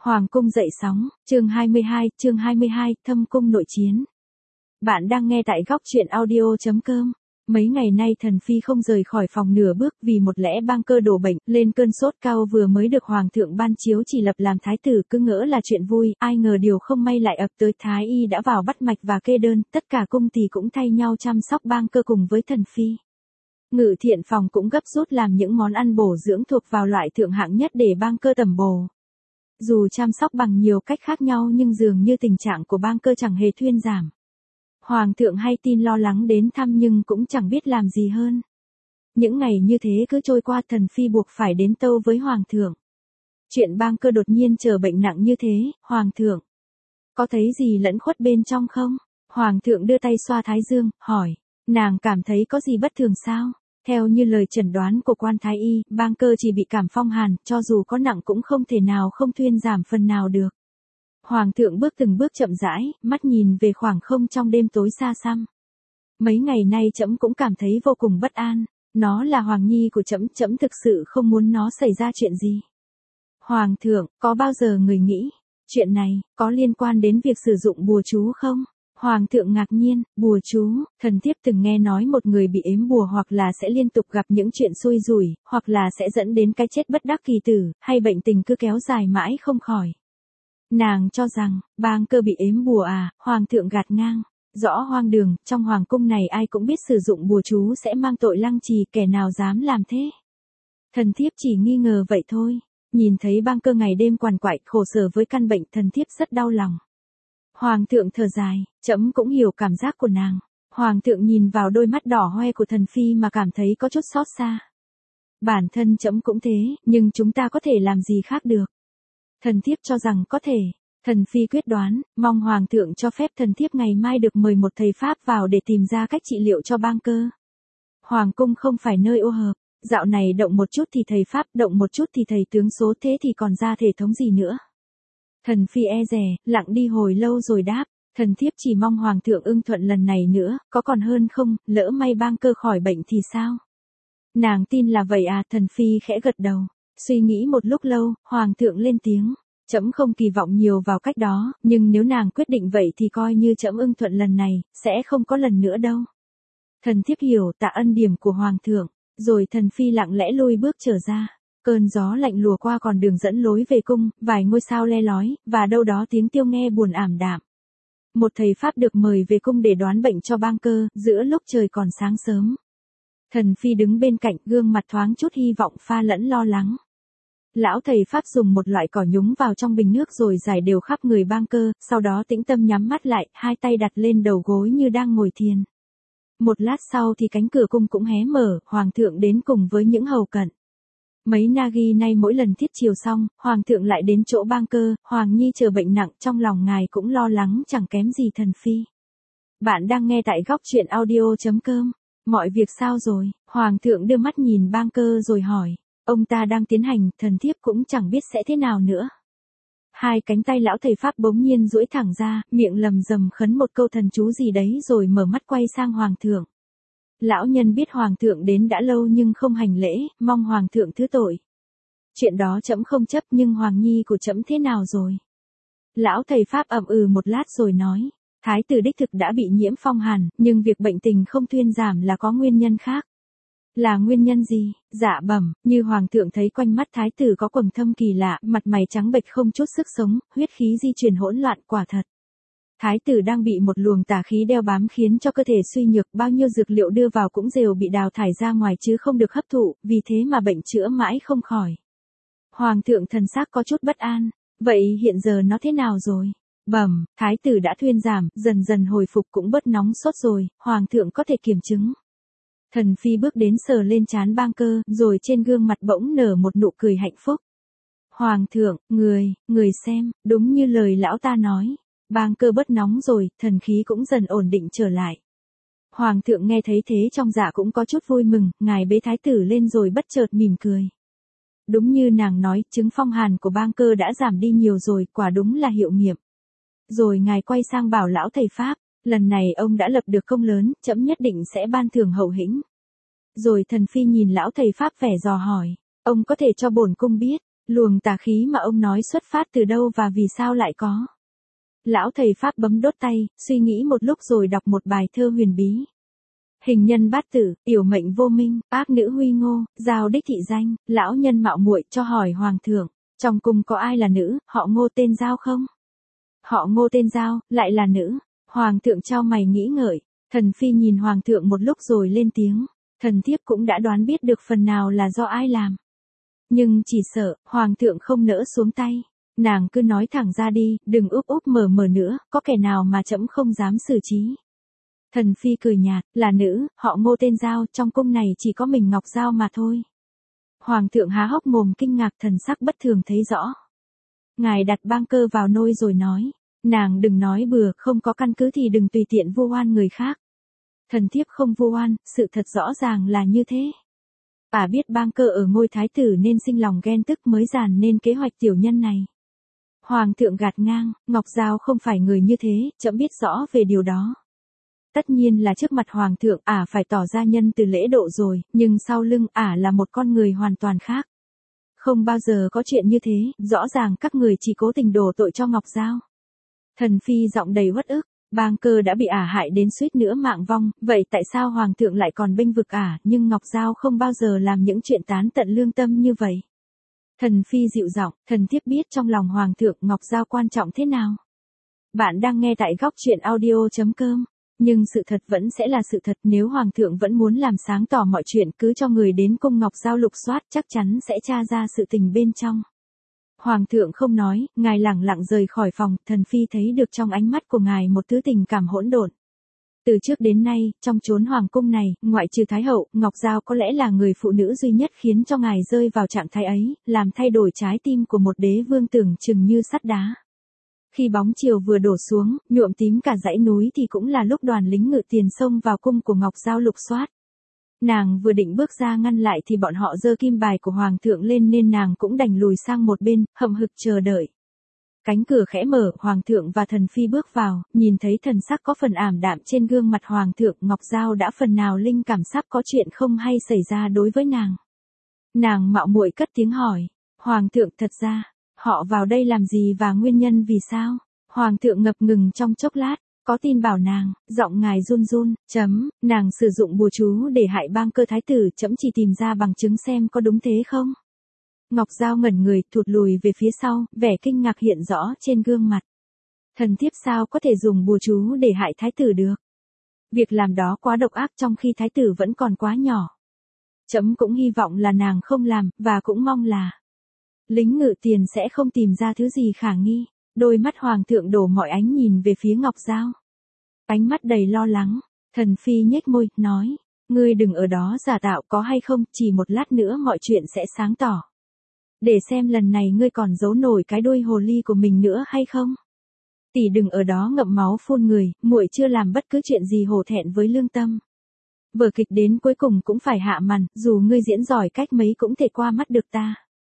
Hoàng cung dậy sóng, chương 22, thâm cung nội chiến. Bạn đang nghe tại góc truyện audio.com. Mấy ngày nay Thần Phi không rời khỏi phòng nửa bước vì một lẽ bang cơ đổ bệnh, lên cơn sốt cao vừa mới được Hoàng thượng ban chiếu chỉ lập làm thái tử, cứ ngỡ là chuyện vui, ai ngờ điều không may lại ập tới. Thái y đã vào bắt mạch và kê đơn, tất cả cung tỳ cũng thay nhau chăm sóc bang cơ cùng với Thần Phi. Ngự thiện phòng cũng gấp rút làm những món ăn bổ dưỡng thuộc vào loại thượng hạng nhất để bang cơ tẩm bổ. Dù chăm sóc bằng nhiều cách khác nhau nhưng dường như tình trạng của bang cơ chẳng hề thuyên giảm. Hoàng thượng hay tin lo lắng đến thăm nhưng cũng chẳng biết làm gì hơn. Những ngày như thế cứ trôi qua, Thần Phi buộc phải đến tâu với Hoàng thượng. Chuyện bang cơ đột nhiên trở bệnh nặng như thế, Hoàng thượng có thấy gì lẫn khuất bên trong không? Hoàng thượng đưa tay xoa thái dương, hỏi, nàng cảm thấy có gì bất thường sao? Theo như lời chẩn đoán của quan thái y, bang cơ chỉ bị cảm phong hàn, cho dù có nặng cũng không thể nào không thuyên giảm phần nào được. Hoàng thượng bước từng bước chậm rãi, mắt nhìn về khoảng không trong đêm tối xa xăm. Mấy ngày nay trẫm cũng cảm thấy vô cùng bất an, nó là Hoàng nhi của trẫm thực sự không muốn nó xảy ra chuyện gì. Hoàng thượng, có bao giờ người nghĩ, chuyện này, có liên quan đến việc sử dụng bùa chú không? Hoàng thượng ngạc nhiên, bùa chú, thần thiếp từng nghe nói một người bị ếm bùa hoặc là sẽ liên tục gặp những chuyện xui rủi, hoặc là sẽ dẫn đến cái chết bất đắc kỳ tử, hay bệnh tình cứ kéo dài mãi không khỏi. Nàng cho rằng, bang cơ bị ếm bùa à? Hoàng thượng gạt ngang, rõ hoang đường, trong hoàng cung này ai cũng biết sử dụng bùa chú sẽ mang tội lăng trì, kẻ nào dám làm thế. Thần thiếp chỉ nghi ngờ vậy thôi, nhìn thấy bang cơ ngày đêm quằn quại khổ sở với căn bệnh, thần thiếp rất đau lòng. Hoàng thượng thở dài, trẫm cũng hiểu cảm giác của nàng. Hoàng thượng nhìn vào đôi mắt đỏ hoe của Thần Phi mà cảm thấy có chút xót xa. Bản thân trẫm cũng thế, nhưng chúng ta có thể làm gì khác được? Thần thiếp cho rằng có thể. Thần Phi quyết đoán, mong Hoàng thượng cho phép thần thiếp ngày mai được mời một thầy Pháp vào để tìm ra cách trị liệu cho bang cơ. Hoàng cung không phải nơi ô hợp, dạo này động một chút thì thầy Pháp, động một chút thì thầy tướng số, thế thì còn ra thể thống gì nữa? Thần Phi e dè, lặng đi hồi lâu rồi đáp, thần thiếp chỉ mong Hoàng thượng ưng thuận lần này nữa, có còn hơn không, lỡ may bang cơ khỏi bệnh thì sao? Nàng tin là vậy à? Thần Phi khẽ gật đầu, suy nghĩ một lúc lâu, Hoàng thượng lên tiếng, trẫm không kỳ vọng nhiều vào cách đó, nhưng nếu nàng quyết định vậy thì coi như trẫm ưng thuận lần này, sẽ không có lần nữa đâu. Thần thiếp hiểu, tạ ân điểm của Hoàng thượng, rồi Thần Phi lặng lẽ lui bước trở ra. Cơn gió lạnh lùa qua còn đường dẫn lối về cung, vài ngôi sao le lói, và đâu đó tiếng tiêu nghe buồn ảm đạm. Một thầy Pháp được mời về cung để đoán bệnh cho bang cơ, giữa lúc trời còn sáng sớm. Thần Phi đứng bên cạnh, gương mặt thoáng chút hy vọng pha lẫn lo lắng. Lão thầy Pháp dùng một loại cỏ nhúng vào trong bình nước rồi rải đều khắp người bang cơ, sau đó tĩnh tâm nhắm mắt lại, hai tay đặt lên đầu gối như đang ngồi thiền. Một lát sau thì cánh cửa cung cũng hé mở, Hoàng thượng đến cùng với những hầu cận. Mấy Nagi nay mỗi lần thiết chiều xong, Hoàng thượng lại đến chỗ bang cơ, Hoàng nhi chờ bệnh nặng, trong lòng ngài cũng lo lắng chẳng kém gì Thần Phi. Bạn đang nghe tại góc truyện audio.com. Mọi việc sao rồi? Hoàng thượng đưa mắt nhìn bang cơ rồi hỏi. Ông ta đang tiến hành, thần thiếp cũng chẳng biết sẽ thế nào nữa. Hai cánh tay lão thầy Pháp bỗng nhiên duỗi thẳng ra, miệng lầm rầm khấn một câu thần chú gì đấy rồi mở mắt quay sang Hoàng thượng. Lão nhân biết Hoàng thượng đến đã lâu nhưng không hành lễ, mong Hoàng thượng thứ tội. Chuyện đó trẫm không chấp, nhưng Hoàng nhi của trẫm thế nào rồi? Lão thầy Pháp ậm ừ một lát rồi nói, thái tử đích thực đã bị nhiễm phong hàn, nhưng việc bệnh tình không thuyên giảm là có nguyên nhân khác. Là nguyên nhân gì? Dạ bẩm, như Hoàng thượng thấy quanh mắt thái tử có quầng thâm kỳ lạ, mặt mày trắng bệch không chút sức sống, huyết khí di chuyển hỗn loạn, quả thật. Thái tử đang bị một luồng tà khí đeo bám khiến cho cơ thể suy nhược, bao nhiêu dược liệu đưa vào cũng đều bị đào thải ra ngoài chứ không được hấp thụ, vì thế mà bệnh chữa mãi không khỏi. Hoàng thượng thần sắc có chút bất an, vậy hiện giờ nó thế nào rồi? Bẩm, thái tử đã thuyên giảm, dần dần hồi phục cũng bớt nóng sốt rồi, Hoàng thượng có thể kiểm chứng. Thần Phi bước đến sờ lên trán bang cơ, rồi trên gương mặt bỗng nở một nụ cười hạnh phúc. Hoàng thượng, người xem, đúng như lời lão ta nói. Bang cơ bớt nóng rồi, thần khí cũng dần ổn định trở lại. Hoàng thượng nghe thấy thế trong dạ cũng có chút vui mừng, ngài bế thái tử lên rồi bất chợt mỉm cười. Đúng như nàng nói, chứng phong hàn của bang cơ đã giảm đi nhiều rồi, quả đúng là hiệu nghiệm. Rồi ngài quay sang bảo lão thầy Pháp, lần này ông đã lập được công lớn, trẫm nhất định sẽ ban thưởng hậu hĩnh. Rồi Thần Phi nhìn lão thầy Pháp vẻ dò hỏi, ông có thể cho bổn cung biết, Luồng tà khí mà ông nói xuất phát từ đâu và vì sao lại có? Lão thầy Pháp bấm đốt tay, suy nghĩ một lúc rồi đọc một bài thơ huyền bí. Hình nhân bát tử, yểu mệnh vô minh, ác nữ huy ngô, giao đích thị danh, lão nhân mạo muội cho hỏi hoàng thượng, trong cung có ai là nữ, họ Ngô tên Giao không? Họ Ngô tên Giao, lại là nữ. Hoàng thượng chau mày nghĩ ngợi, thần phi nhìn hoàng thượng một lúc rồi lên tiếng, thần thiếp cũng đã đoán biết được phần nào là do ai làm. Nhưng chỉ sợ, hoàng thượng không nỡ xuống tay. Nàng cứ nói thẳng ra đi, đừng úp úp mở mở nữa, có kẻ nào mà trẫm không dám xử trí. Thần phi cười nhạt, là nữ, họ Ngô tên Giao, trong cung này chỉ có mình Ngọc Giao mà thôi. Hoàng thượng há hốc mồm kinh ngạc, thần sắc bất thường thấy rõ. Ngài đặt bang cơ vào nôi rồi nói, nàng đừng nói bừa, không có căn cứ thì đừng tùy tiện vu oan người khác. Thần thiếp không vu oan, sự thật rõ ràng là như thế. Biết bang cơ ở ngôi thái tử nên sinh lòng ghen tức mới dàn nên kế hoạch tiểu nhân này. Hoàng thượng gạt ngang, Ngọc Giao không phải người như thế, trẫm biết rõ về điều đó. Tất nhiên là trước mặt hoàng thượng phải tỏ ra nhân từ lễ độ rồi, nhưng sau lưng là một con người hoàn toàn khác. Không bao giờ có chuyện như thế, rõ ràng các người chỉ cố tình đổ tội cho Ngọc Giao. Thần phi giọng đầy uất ức, bang cơ đã bị hại đến suýt nữa mạng vong, vậy tại sao hoàng thượng lại còn bênh vực nhưng Ngọc Giao không bao giờ làm những chuyện tán tận lương tâm như vậy. Thần phi dịu giọng, thần thiếp biết trong lòng hoàng thượng Ngọc Giao quan trọng thế nào. Bạn đang nghe tại góc truyện audio.com. Nhưng sự thật vẫn sẽ là sự thật, nếu hoàng thượng vẫn muốn làm sáng tỏ mọi chuyện cứ cho người đến cung Ngọc Giao lục soát, chắc chắn sẽ tra ra sự tình bên trong. Hoàng thượng không nói, ngài lẳng lặng rời khỏi phòng, thần phi thấy được trong ánh mắt của ngài một thứ tình cảm hỗn độn. Từ trước đến nay, trong chốn hoàng cung này, ngoại trừ Thái hậu, Ngọc Giao có lẽ là người phụ nữ duy nhất khiến cho ngài rơi vào trạng thái ấy, làm thay đổi trái tim của một đế vương tưởng chừng như sắt đá. Khi bóng chiều vừa đổ xuống, nhuộm tím cả dãy núi thì cũng là lúc đoàn lính ngự tiền xông vào cung của Ngọc Giao lục soát. Nàng vừa định bước ra ngăn lại thì bọn họ giơ kim bài của hoàng thượng lên nên nàng cũng đành lùi sang một bên, hậm hực chờ đợi. Cánh cửa khẽ mở, hoàng thượng và thần phi bước vào, nhìn thấy thần sắc có phần ảm đạm trên gương mặt hoàng thượng, Ngọc Giao đã phần nào linh cảm sắp có chuyện không hay xảy ra đối với nàng. Nàng mạo muội cất tiếng hỏi, hoàng thượng thật ra, họ vào đây làm gì và nguyên nhân vì sao? Hoàng thượng ngập ngừng trong chốc lát, có tin bảo nàng, giọng ngài run run, nàng sử dụng bùa chú để hại bang cơ thái tử, trẫm chỉ tìm ra bằng chứng xem có đúng thế không? Ngọc Giao ngẩn người, thụt lùi về phía sau, vẻ kinh ngạc hiện rõ trên gương mặt. Thần thiếp sao có thể dùng bùa chú để hại thái tử được? Việc làm đó quá độc ác trong khi thái tử vẫn còn quá nhỏ. Trẫm cũng hy vọng là nàng không làm, và cũng mong là lính ngự tiền sẽ không tìm ra thứ gì khả nghi. Đôi mắt hoàng thượng đổ mọi ánh nhìn về phía Ngọc Giao. Ánh mắt đầy lo lắng, thần phi nhếch môi, nói, ngươi đừng ở đó giả tạo, có hay không, chỉ một lát nữa mọi chuyện sẽ sáng tỏ. Để xem lần này ngươi còn giấu nổi cái đuôi hồ ly của mình nữa hay không. Tỷ đừng ở đó ngậm máu phun người, muội chưa làm bất cứ chuyện gì hổ thẹn với lương tâm. Vở kịch đến cuối cùng cũng phải hạ màn, dù ngươi diễn giỏi cách mấy cũng thể qua mắt được ta.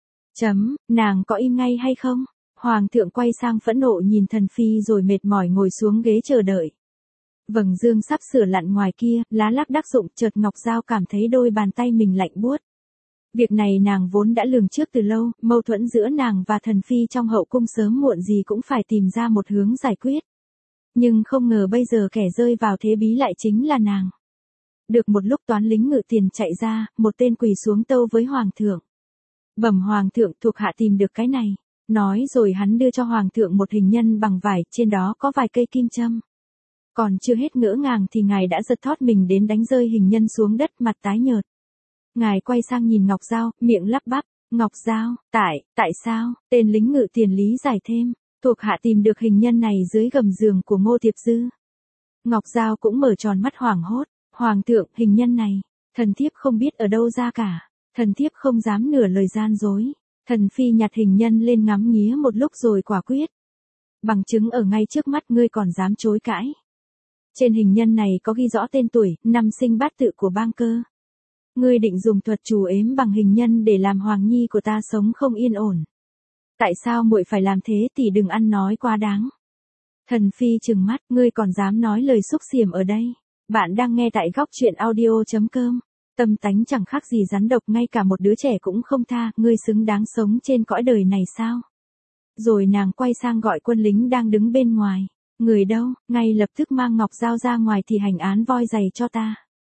Nàng có im ngay hay không? Hoàng thượng quay sang phẫn nộ nhìn thần phi rồi mệt mỏi ngồi xuống ghế chờ đợi. Vầng dương sắp sửa lặn ngoài kia, lá lác đác rụng, chợt Ngọc Giao cảm thấy đôi bàn tay mình lạnh buốt. Việc này nàng vốn đã lường trước từ lâu, mâu thuẫn giữa nàng và thần phi trong hậu cung sớm muộn gì cũng phải tìm ra một hướng giải quyết. Nhưng không ngờ bây giờ kẻ rơi vào thế bí lại chính là nàng. Được một lúc toán lính ngự tiền chạy ra, một tên quỳ xuống tâu với hoàng thượng. Bẩm hoàng thượng, thuộc hạ tìm được cái này. Nói rồi hắn đưa cho hoàng thượng một hình nhân bằng vải, trên đó có vài cây kim châm. Còn chưa hết ngỡ ngàng thì ngài đã giật thót mình đến đánh rơi hình nhân xuống đất, mặt tái nhợt. Ngài quay sang nhìn Ngọc Giao, miệng lắp bắp, Ngọc Giao, tại sao? Tên lính ngự tiền lý giải thêm, thuộc hạ tìm được hình nhân này dưới gầm giường của Ngô Tiệp Dư. Ngọc Giao cũng mở tròn mắt hoảng hốt, hoàng thượng, hình nhân này, thần thiếp không biết ở đâu ra cả, thần thiếp không dám nửa lời gian dối. Thần phi nhặt hình nhân lên ngắm nghía một lúc rồi quả quyết. Bằng chứng ở ngay trước mắt, ngươi còn dám chối cãi. Trên hình nhân này có ghi rõ tên tuổi, năm sinh bát tự của bang cơ. Ngươi định dùng thuật trù ếm bằng hình nhân để làm hoàng nhi của ta sống không yên ổn. Tại sao muội phải làm thế, tỷ đừng ăn nói quá đáng. Thần phi trừng mắt, ngươi còn dám nói lời xúc xiểm ở đây. Bạn đang nghe tại góc truyện audio.com. Tâm tánh chẳng khác gì rắn độc, ngay cả một đứa trẻ cũng không tha, ngươi xứng đáng sống trên cõi đời này sao? Rồi nàng quay sang gọi quân lính đang đứng bên ngoài. Người đâu, ngay lập tức mang ngọc dao ra ngoài thì hành án voi giày cho ta.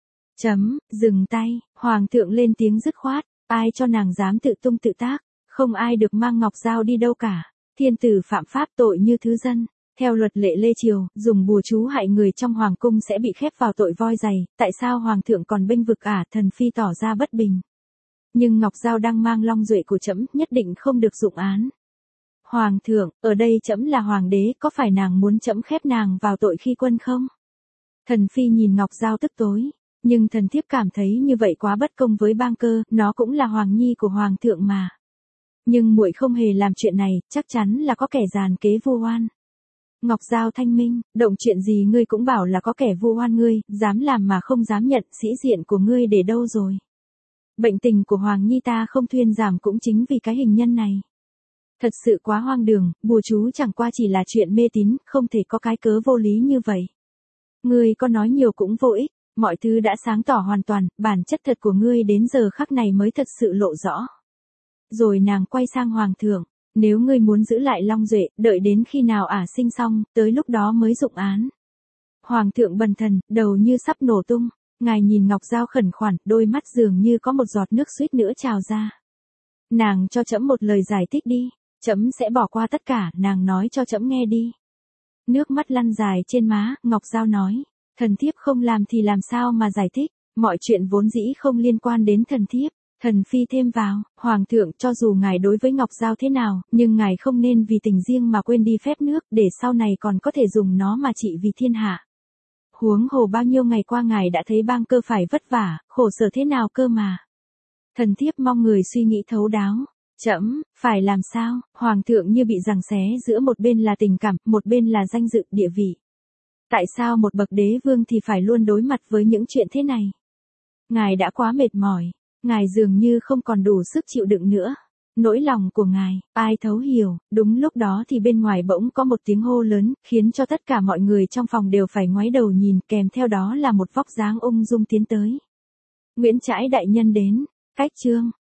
Dừng tay, hoàng thượng lên tiếng dứt khoát, ai cho nàng dám tự tung tự tác, không ai được mang ngọc dao đi đâu cả. Thiên tử phạm pháp tội như thứ dân. Theo luật lệ Lê Triều, dùng bùa chú hại người trong hoàng cung sẽ bị khép vào tội voi giày, tại sao hoàng thượng còn bênh vực à? Thần phi tỏ ra bất bình. Nhưng ngọc dao đang mang long duệ của trẫm, nhất định không được dụng án. Hoàng thượng, ở đây trẫm là hoàng đế, có phải nàng muốn trẫm khép nàng vào tội khi quân không? Thần phi nhìn ngọc dao tức tối, nhưng thần thiếp cảm thấy như vậy quá bất công với bang cơ, nó cũng là hoàng nhi của hoàng thượng mà. Nhưng muội không hề làm chuyện này, chắc chắn là có kẻ giàn kế vu oan. Ngọc Giao thanh minh, động chuyện gì ngươi cũng bảo là có kẻ vu oan ngươi, dám làm mà không dám nhận, sĩ diện của ngươi để đâu rồi? Bệnh tình của Hoàng Nhi ta không thuyên giảm cũng chính vì cái hình nhân này. Thật sự quá hoang đường, bùa chú chẳng qua chỉ là chuyện mê tín, không thể có cái cớ vô lý như vậy. Ngươi có nói nhiều cũng vô ích, mọi thứ đã sáng tỏ hoàn toàn, bản chất thật của ngươi đến giờ khắc này mới thật sự lộ rõ. Rồi nàng quay sang Hoàng thượng. Nếu ngươi muốn giữ lại long duệ, đợi đến khi nào sinh xong, tới lúc đó mới dụng án. Hoàng thượng bần thần, đầu như sắp nổ tung, ngài nhìn Ngọc Giao khẩn khoản, đôi mắt dường như có một giọt nước suýt nữa trào ra. Nàng cho trẫm một lời giải thích đi, trẫm sẽ bỏ qua tất cả, nàng nói cho trẫm nghe đi. Nước mắt lăn dài trên má, Ngọc Giao nói, thần thiếp không làm thì làm sao mà giải thích, mọi chuyện vốn dĩ không liên quan đến thần thiếp. Thần phi thêm vào, Hoàng thượng, cho dù ngài đối với Ngọc Giao thế nào, nhưng ngài không nên vì tình riêng mà quên đi phép nước, để sau này còn có thể dùng nó mà trị vì thiên hạ. Huống hồ bao nhiêu ngày qua ngài đã thấy bang cơ phải vất vả, khổ sở thế nào cơ mà. Thần thiếp mong người suy nghĩ thấu đáo. Trẫm, phải làm sao? Hoàng thượng như bị giằng xé giữa một bên là tình cảm, một bên là danh dự, địa vị. Tại sao một bậc đế vương thì phải luôn đối mặt với những chuyện thế này? Ngài đã quá mệt mỏi. Ngài dường như không còn đủ sức chịu đựng nữa. Nỗi lòng của ngài, ai thấu hiểu, đúng lúc đó thì bên ngoài bỗng có một tiếng hô lớn, khiến cho tất cả mọi người trong phòng đều phải ngoái đầu nhìn, kèm theo đó là một vóc dáng ung dung tiến tới. Nguyễn Trãi đại nhân đến, cách chương.